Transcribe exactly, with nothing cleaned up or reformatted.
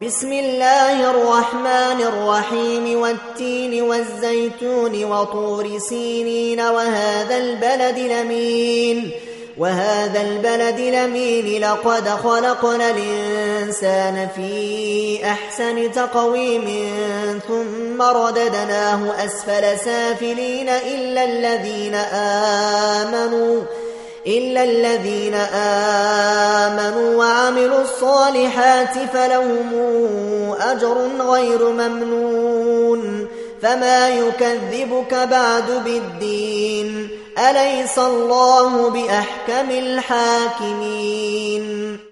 بسم الله الرحمن الرحيم والتين والزيتون وطور سينين وهذا البلد الأمين وهذا البلد الأمين لقد خلقنا الإنسان في أحسن تقويم ثم رددناه أسفل سافلين إلا الذين آمنوا إلا الذين آمنوا وعملوا الصالحات فلهم أجر غير ممنون فما يكذبك بعد بالدين أليس الله بأحكم الحاكمين